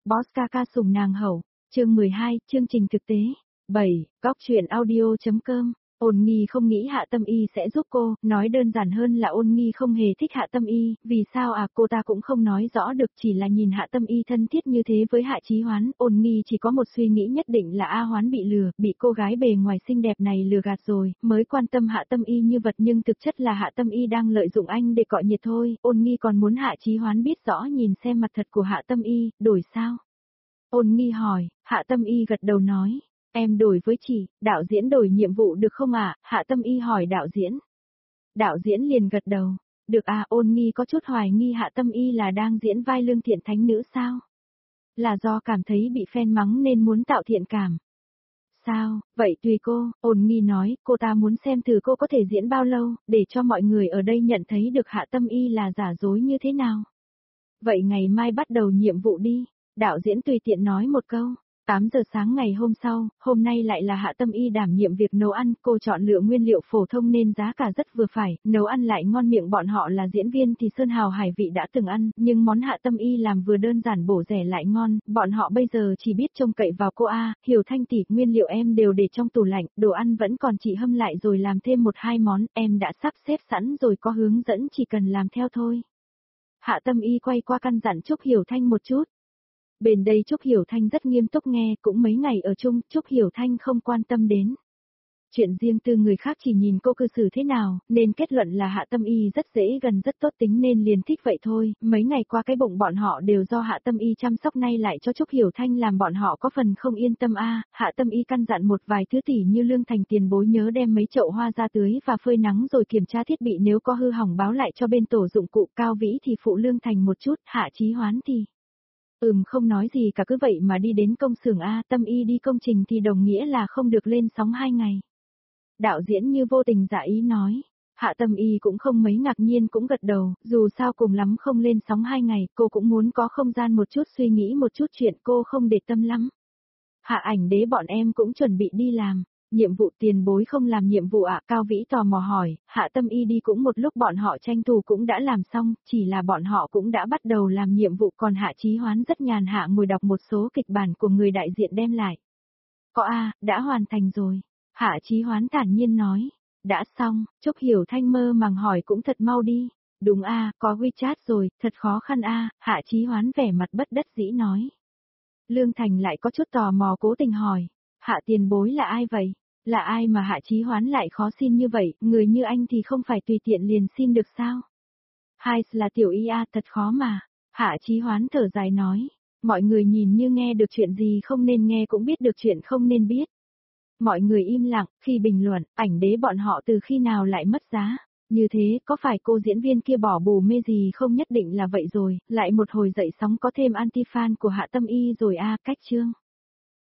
Boss ca ca sủng nàng hậu. Chương 12, chương trình thực tế. 7. Góc truyện audio.com. Ôn Nghi không nghĩ Hạ Tâm Y sẽ giúp cô, nói đơn giản hơn là Ôn Nghi không hề thích Hạ Tâm Y, vì sao cô ta cũng không nói rõ được, chỉ là nhìn Hạ Tâm Y thân thiết như thế với Hạ Chí Hoán, Ôn Nghi chỉ có một suy nghĩ nhất định là A Hoán bị lừa, bị cô gái bề ngoài xinh đẹp này lừa gạt rồi, mới quan tâm Hạ Tâm Y như vật nhưng thực chất là Hạ Tâm Y đang lợi dụng anh để cọ nhiệt thôi, Ôn Nghi còn muốn Hạ Chí Hoán biết rõ nhìn xem mặt thật của Hạ Tâm Y, đổi sao? Ôn Nghi hỏi, Hạ Tâm Y gật đầu nói. Em đổi với chị, đạo diễn đổi nhiệm vụ được không ạ? Hạ Tâm Y hỏi đạo diễn. Đạo diễn liền gật đầu. Được Ôn Nghi có chút hoài nghi Hạ Tâm Y là đang diễn vai lương thiện thánh nữ sao? Là do cảm thấy bị fan mắng nên muốn tạo thiện cảm. Sao, vậy tùy cô, Ôn Nghi nói, cô ta muốn xem thử cô có thể diễn bao lâu, để cho mọi người ở đây nhận thấy được Hạ Tâm Y là giả dối như thế nào. Vậy ngày mai bắt đầu nhiệm vụ đi, đạo diễn tùy tiện nói một câu. 8 giờ sáng ngày hôm sau, hôm nay lại là Hạ Tâm Y đảm nhiệm việc nấu ăn, cô chọn lựa nguyên liệu phổ thông nên giá cả rất vừa phải, nấu ăn lại ngon miệng, bọn họ là diễn viên thì sơn hào hải vị đã từng ăn, nhưng món Hạ Tâm Y làm vừa đơn giản bổ rẻ lại ngon, bọn họ bây giờ chỉ biết trông cậy vào cô Hiểu Thanh tỷ, nguyên liệu em đều để trong tủ lạnh, đồ ăn vẫn còn chị hâm lại rồi làm thêm 1-2 món, em đã sắp xếp sẵn rồi, có hướng dẫn chỉ cần làm theo thôi. Hạ Tâm Y quay qua căn dặn Trúc Hiểu Thanh một chút. Bên đây Trúc Hiểu Thanh rất nghiêm túc nghe, cũng mấy ngày ở chung, Trúc Hiểu Thanh không quan tâm đến. Chuyện riêng tư người khác chỉ nhìn cô cư xử thế nào, nên kết luận là Hạ Tâm Y rất dễ gần rất tốt tính nên liền thích vậy thôi, mấy ngày qua cái bụng bọn họ đều do Hạ Tâm Y chăm sóc, nay lại cho Trúc Hiểu Thanh làm bọn họ có phần không yên tâm Hạ Tâm Y căn dặn một vài thứ tỉ như Lương Thành tiền bối nhớ đem mấy chậu hoa ra tưới và phơi nắng rồi kiểm tra thiết bị, nếu có hư hỏng báo lại cho bên tổ dụng cụ, Cao Vĩ thì phụ Lương Thành một chút, Hạ Chí Hoán thì... không nói gì cả, cứ vậy mà đi đến công xưởng Tâm Y đi công trình thì đồng nghĩa là không được lên sóng 2 ngày. Đạo diễn như vô tình giả ý nói. Hạ Tâm Y cũng không mấy ngạc nhiên, cũng gật đầu, dù sao cùng lắm không lên sóng 2 ngày, cô cũng muốn có không gian một chút suy nghĩ một chút chuyện, cô không để tâm lắm. Hạ Ảnh Đế bọn em cũng chuẩn bị đi làm. Nhiệm vụ tiền bối không làm nhiệm vụ Cao Vĩ tò mò hỏi, Hạ Tâm Y đi cũng một lúc bọn họ tranh thủ cũng đã làm xong, chỉ là bọn họ cũng đã bắt đầu làm nhiệm vụ, còn Hạ Chí Hoán rất nhàn hạ ngồi đọc một số kịch bản của người đại diện đem lại. Có đã hoàn thành rồi. Hạ Chí Hoán thản nhiên nói, đã xong, Trúc Hiểu Thanh mơ màng hỏi cũng thật mau đi. Đúng có WeChat rồi, thật khó khăn Hạ Chí Hoán vẻ mặt bất đắc dĩ nói. Lương Thành lại có chút tò mò cố tình hỏi, Hạ tiền bối là ai vậy? Là ai mà Hạ Chí Hoán lại khó xin như vậy, người như anh thì không phải tùy tiện liền xin được sao? Hai là tiểu y thật khó mà. Hạ Chí Hoán thở dài nói, mọi người nhìn như nghe được chuyện gì không nên nghe cũng biết được chuyện không nên biết. Mọi người im lặng, khi bình luận, Ảnh Đế bọn họ từ khi nào lại mất giá? Như thế, có phải cô diễn viên kia bỏ bù mê gì không? Nhất định là vậy rồi, lại một hồi dậy sóng có thêm anti-fan của Hạ Tâm Y rồi cách chương.